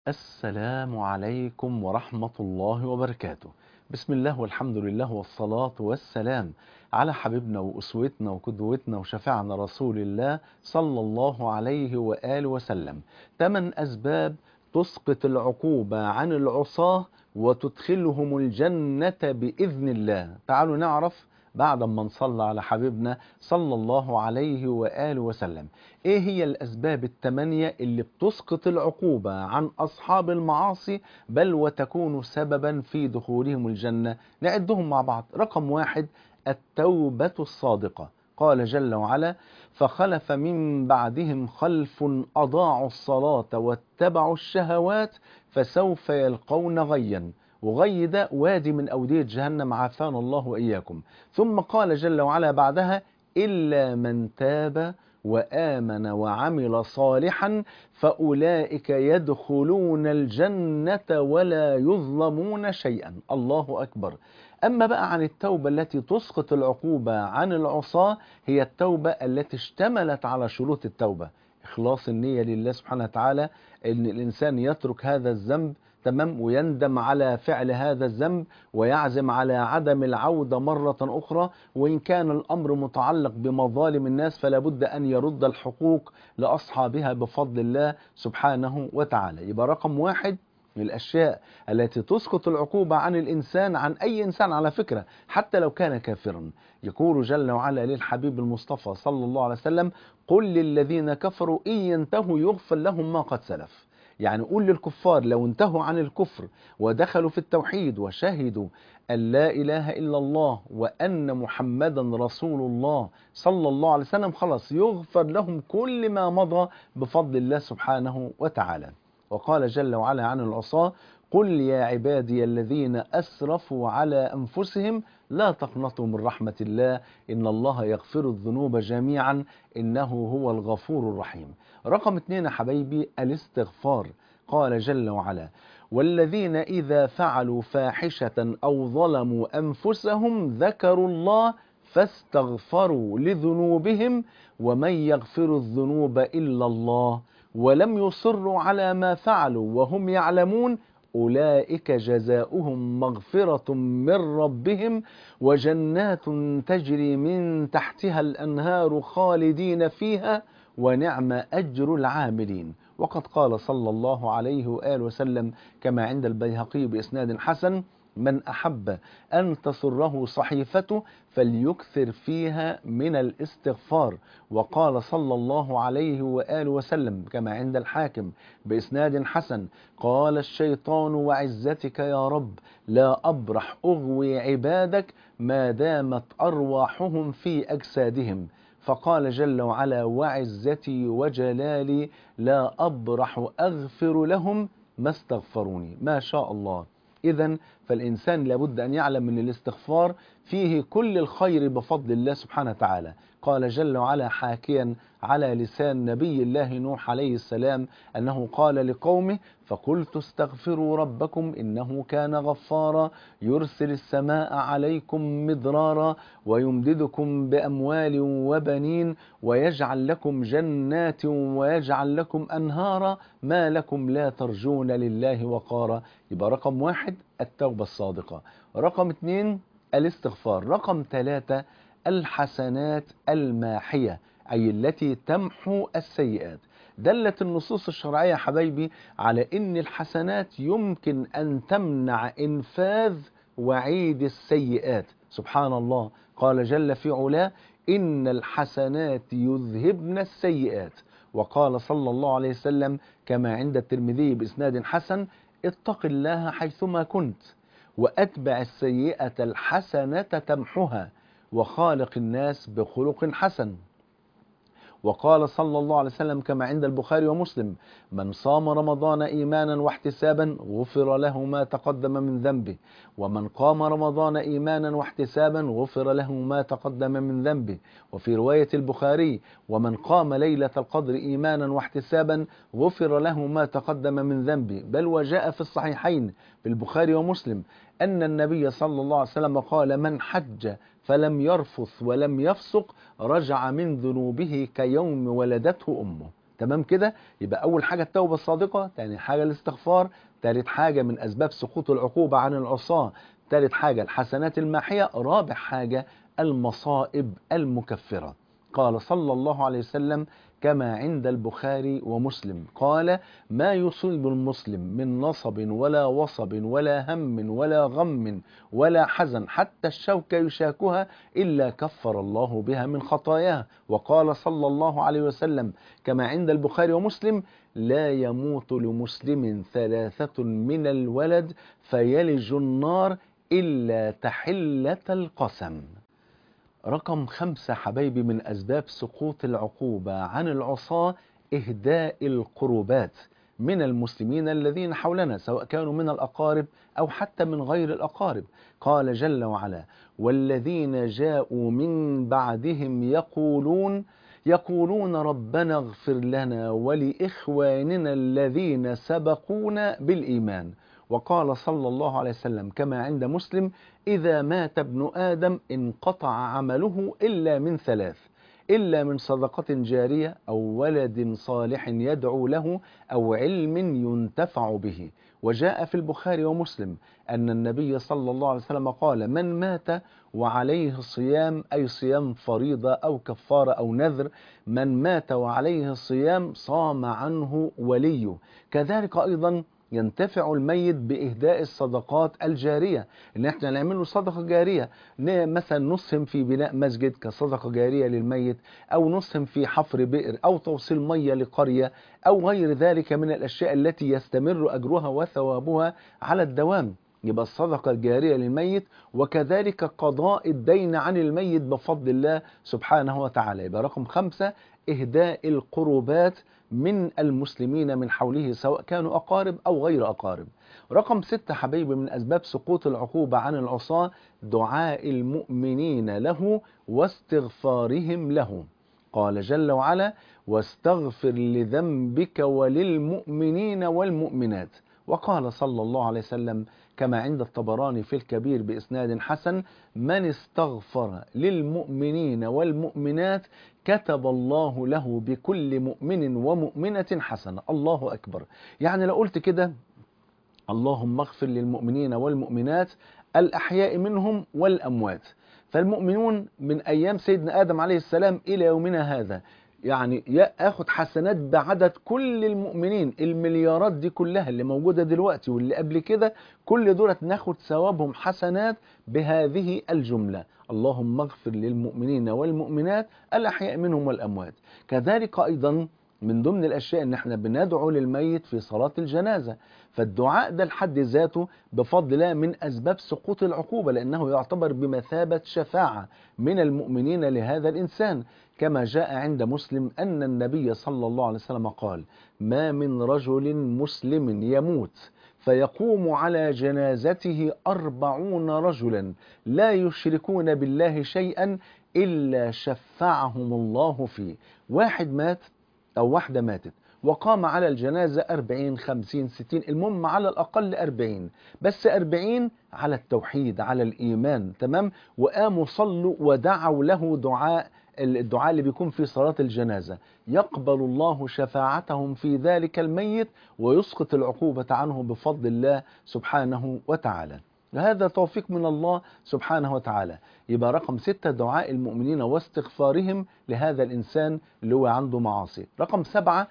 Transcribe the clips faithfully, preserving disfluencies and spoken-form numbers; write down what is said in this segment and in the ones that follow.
السلام عليكم ورحمة الله وبركاته. بسم الله والحمد لله والصلاة والسلام على حبيبنا وأسوتنا وقدوتنا وشفيعنا رسول الله صلى الله عليه وآله وسلم. ثمان أسباب تسقط العقوبة عن العصاة وتدخلهم الجنة بإذن الله. تعالوا نعرف بعد ما نصلى على حبيبنا صلى الله عليه وآله وسلم ايه هي الاسباب الثمانية اللي بتسقط العقوبة عن اصحاب المعاصي بل وتكون سببا في دخولهم الجنة. نعدهم مع بعض. رقم واحد: التوبة الصادقة. قال جل وعلا: فخلف من بعدهم خلف اضاعوا الصلاة واتبعوا الشهوات فسوف يلقون غيا. وغي ده وادي من أودية جهنم، عافانا الله وإياكم. ثم قال جل وعلا بعدها: إلا من تاب وآمن وعمل صالحا فأولئك يدخلون الجنة ولا يظلمون شيئا. الله أكبر. أما بقى عن التوبة التي تسقط العقوبة عن العصاة، هي التوبة التي اشتملت على شروط التوبة: إخلاص النية لله سبحانه وتعالى، أن الإنسان يترك هذا الذنب، تمام، ويندم على فعل هذا الذنب ويعزم على عدم العودة مرة أخرى. وإن كان الأمر متعلق بمظالم الناس فلا بد أن يرد الحقوق لأصحابها بفضل الله سبحانه وتعالى. يبقى رقم واحد من الأشياء التي تسقط العقوبة عن الإنسان، عن أي إنسان على فكرة حتى لو كان كافرا. يقول جل وعلا للحبيب المصطفى صلى الله عليه وسلم: قل للذين كفروا إن ينتهوا يغفر لهم ما قد سلف. يعني قول للكفار لو انتهوا عن الكفر ودخلوا في التوحيد وشهدوا أن لا إله إلا الله وأن محمدا رسول الله صلى الله عليه وسلم، خلاص يغفر لهم كل ما مضى بفضل الله سبحانه وتعالى. وقال جل وعلا عن العصاة: قل يا عبادي الذين أسرفوا على أنفسهم لا تقنطوا من رحمة الله إن الله يغفر الذنوب جميعا إنه هو الغفور الرحيم. رقم اتنين يا حبايبي: الاستغفار. قال جل وعلا: والذين إذا فعلوا فاحشة أو ظلموا أنفسهم ذكروا الله فاستغفروا لذنوبهم ومن يغفر الذنوب إلا الله ولم يصروا على ما فعلوا وهم يعلمون أولئك جزاؤهم مغفرة من ربهم وجنات تجري من تحتها الأنهار خالدين فيها ونعم أجر العاملين. وقد قال صلى الله عليه وآله وسلم كما عند البيهقي بإسناد حسن: من أحب أن تسره صحيفته فليكثر فيها من الاستغفار. وقال صلى الله عليه وآله وسلم كما عند الحاكم بإسناد حسن: قال الشيطان وعزتك يا رب لا أبرح أغوي عبادك ما دامت أرواحهم في أجسادهم. فقال جل وعلا: وعزتي وجلالي لا أبرح أغفر لهم ما استغفروني. ما شاء الله. إذن فالإنسان لابد أن يعلم من الاستغفار فيه كل الخير بفضل الله سبحانه وتعالى. قال جل وعلا حاكيا على لسان نبي الله نوح عليه السلام أنه قال لقومه: فقلت استغفروا ربكم إنه كان غفارا يرسل السماء عليكم مدرارا ويمددكم بأموال وبنين ويجعل لكم جنات ويجعل لكم أنهارا ما لكم لا ترجون لله وقارا. يبقى رقم واحد التوبة الصادقة. رقم اتنين الاستغفار. رقم ثلاثة الحسنات الماحية، أي التي تمحو السيئات. دلت النصوص الشرعية حبايبي على أن الحسنات يمكن أن تمنع إنفاذ وعيد السيئات. سبحان الله. قال جل في علاه: إن الحسنات يذهبن السيئات. وقال صلى الله عليه وسلم كما عند الترمذي بإسناد حسن: اتق الله حيثما كنت وأتبع السيئة الحسنة تمحها وخالق الناس بخلق حسن. وقال صلى الله عليه وسلم كما عند البخاري ومسلم: من صام رمضان إيمانا واحتسابا غفر له ما تقدم من ذنبه ومن قام رمضان إيمانا واحتسابا غفر له ما تقدم من ذنبه. وفي رواية البخاري: ومن قام ليلة القدر إيمانا واحتسابا غفر له ما تقدم من ذنبه. بل وجاء في الصحيحين في البخاري ومسلم أن النبي صلى الله عليه وسلم قال: من حج فلم يرفث ولم يفسق رجع من ذنوبه كيوم ولدته أمه. تمام كده؟ يبقى أول حاجة التوبة الصادقة، تاني حاجة الاستغفار، تالت حاجة من أسباب سقوط العقوبة عن العصاة، تالت حاجة الحسنات الماحية، رابع حاجة المصائب المكفرة. قال صلى الله عليه وسلم كما عند البخاري ومسلم قال: ما يصيب المسلم من نصب ولا وصب ولا هم ولا غم ولا حزن حتى الشوكة يشاكها إلا كفر الله بها من خطاياه. وقال صلى الله عليه وسلم كما عند البخاري ومسلم: لا يموت لمسلم ثلاثة من الولد فيلج النار إلا تحلة القسم. رقم خمسة حبايبي من أسباب سقوط العقوبة عن العصاة إهداء القربات من المسلمين الذين حولنا، سواء كانوا من الأقارب أو حتى من غير الأقارب. قال جل وعلا: والذين جاءوا من بعدهم يقولون يقولون ربنا اغفر لنا ولإخواننا الذين سبقونا بالإيمان. وقال صلى الله عليه وسلم كما عند مسلم: إذا مات ابن آدم انقطع عمله إلا من ثلاث: إلا من صدقة جارية أو ولد صالح يدعو له أو علم ينتفع به. وجاء في البخاري ومسلم أن النبي صلى الله عليه وسلم قال: من مات وعليه صيام، أي صيام فريضة أو كفارة أو نذر، من مات وعليه صيام صام عنه وليه. كذلك أيضا ينتفع الميت بإهداء الصدقات الجارية، إن احنا نعمل له صدقة جارية، مثلا نسهم في بناء مسجد كصدقة جارية للميت، أو نسهم في حفر بئر، أو توصيل مية لقرية، أو غير ذلك من الأشياء التي يستمر أجرها وثوابها على الدوام. يبقى الصدقة الجارية للميت، وكذلك قضاء الدين عن الميت بفضل الله سبحانه وتعالى. يبقى رقم خمسة إهداء القربات من المسلمين من حوله، سواء كانوا أقارب أو غير أقارب. رقم ستة حبيبي من أسباب سقوط العقوبة عن العصاة دعاء المؤمنين له واستغفارهم له. قال جل وعلا: واستغفر لذنبك وللمؤمنين والمؤمنات. وقال صلى الله عليه وسلم كما عند الطبراني في الكبير بإسناد حسن: من استغفر للمؤمنين والمؤمنات كتب الله له بكل مؤمن ومؤمنة حسنة. الله أكبر. يعني لو قلت كده: اللهم اغفر للمؤمنين والمؤمنات الأحياء منهم والأموات، فالمؤمنون من أيام سيدنا آدم عليه السلام إلى يومنا هذا، يعني ياخد حسنات بعدد كل المؤمنين، المليارات دي كلها اللي موجودة دلوقتي واللي قبل كده، كل دولة ناخد ثوابهم حسنات بهذه الجملة: اللهم اغفر للمؤمنين والمؤمنات الأحياء منهم والأموات. كذلك أيضا من ضمن الأشياء ان احنا بندعو للميت في صلاة الجنازة، فالدعاء ده لحد ذاته بفضل الله من أسباب سقوط العقوبة، لأنه يعتبر بمثابة شفاعة من المؤمنين لهذا الإنسان، كما جاء عند مسلم أن النبي صلى الله عليه وسلم قال: ما من رجل مسلم يموت فيقوم على جنازته أربعون رجلا لا يشركون بالله شيئا إلا شفعهم الله فيه. واحد مات أو واحدة ماتت وقام على الجنازة أربعين خمسين ستين، المهم على الأقل أربعين، بس أربعين على التوحيد على الإيمان، تمام، وقاموا صلوا ودعوا له دعاء، الدعاء اللي بيكون في صلاة الجنازة، يقبل الله شفاعتهم في ذلك الميت ويسقط العقوبة عنه بفضل الله سبحانه وتعالى. هذا توفيق من الله سبحانه وتعالى. يبقى رقم ستة دعاء المؤمنين واستغفارهم لهذا الإنسان اللي هو عنده معاصي. رقم سبعة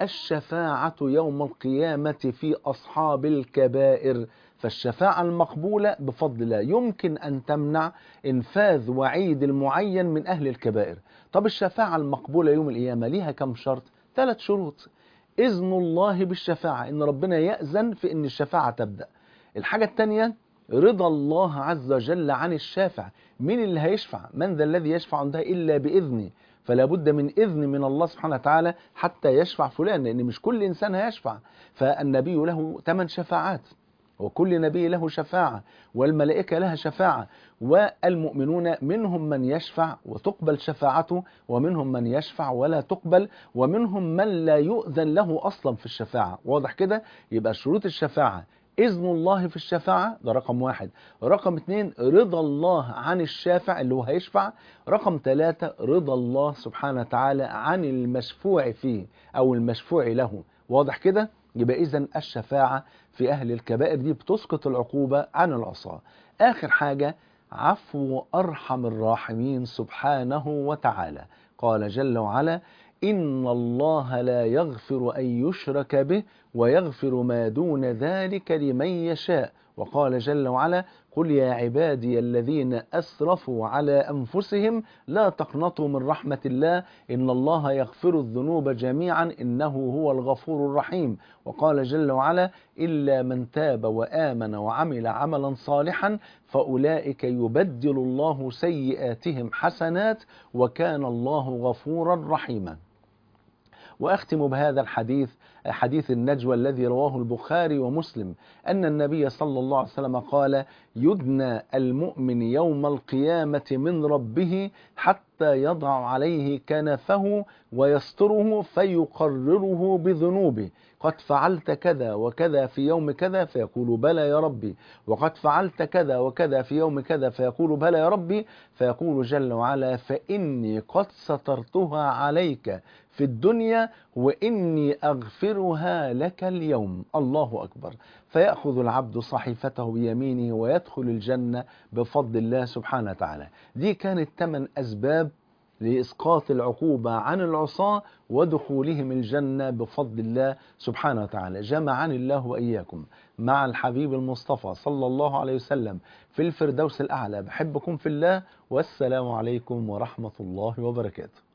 الشفاعة يوم القيامة في أصحاب الكبائر، فالشفاعة المقبولة بفضل الله يمكن أن تمنع إنفاذ وعيد المعين من أهل الكبائر. طب الشفاعة المقبولة يوم القيامة ليها كم شرط؟ ثلاث شروط: إذن الله بالشفاعة، إن ربنا يأذن في إن الشفاعة تبدأ. الحاجة الثانية رضا الله عز وجل عن الشافع، مين اللي هيشفع؟ من ذا الذي يشفع عنده إلا بإذنه، فلا بد من إذن من الله سبحانه وتعالى حتى يشفع فلان، لأن مش كل إنسان هيشفع. فالنبي له ثمان شفاعات، وكل نبي له شفاعة، والملائكة لها شفاعة، والمؤمنون منهم من يشفع وتقبل شفاعته، ومنهم من يشفع ولا تقبل، ومنهم من لا يؤذن له أصلا في الشفاعة. واضح كده؟ يبقى شروط الشفاعة إذن الله في الشفاعة، ده رقم واحد. رقم اتنين رضا الله عن الشافع اللي هو هيشفع. رقم ثلاثة رضا الله سبحانه وتعالى عن المشفوع فيه أو المشفوع له. واضح كده؟ يبقى إذن الشفاعة في أهل الكبائر دي بتسقط العقوبة عن العصاة. آخر حاجة عفو أرحم الراحمين سبحانه وتعالى. قال جل وعلا: إن الله لا يغفر أن يشرك به ويغفر ما دون ذلك لمن يشاء. وقال جل وعلا: قل يا عبادي الذين أسرفوا على أنفسهم لا تقنطوا من رحمة الله إن الله يغفر الذنوب جميعا إنه هو الغفور الرحيم. وقال جل وعلا: إلا من تاب وآمن وعمل عملا صالحا فأولئك يبدل الله سيئاتهم حسنات وكان الله غفورا رحيما. وأختم بهذا الحديث، حديث النجوى الذي رواه البخاري ومسلم، أن النبي صلى الله عليه وسلم قال: يدنى المؤمن يوم القيامة من ربه حتى يضع عليه كنفه ويستره فيقرره بذنوبه، قد فعلت كذا وكذا في يوم كذا فيقول بلى يا ربي، وقد فعلت كذا وكذا في يوم كذا فيقول بلى يا ربي، فيقول جل وعلا: فإني قد سترتها عليك في الدنيا وإني أغفرها لك اليوم. الله أكبر. فيأخذ العبد صحيفته بيمينه ويدخل الجنة بفضل الله سبحانه وتعالى. دي كانت ثمان أسباب لإسقاط العقوبة عن العصاة ودخولهم الجنة بفضل الله سبحانه وتعالى. جمعني الله وإياكم مع الحبيب المصطفى صلى الله عليه وسلم في الفردوس الأعلى. بحبكم في الله، والسلام عليكم ورحمة الله وبركاته.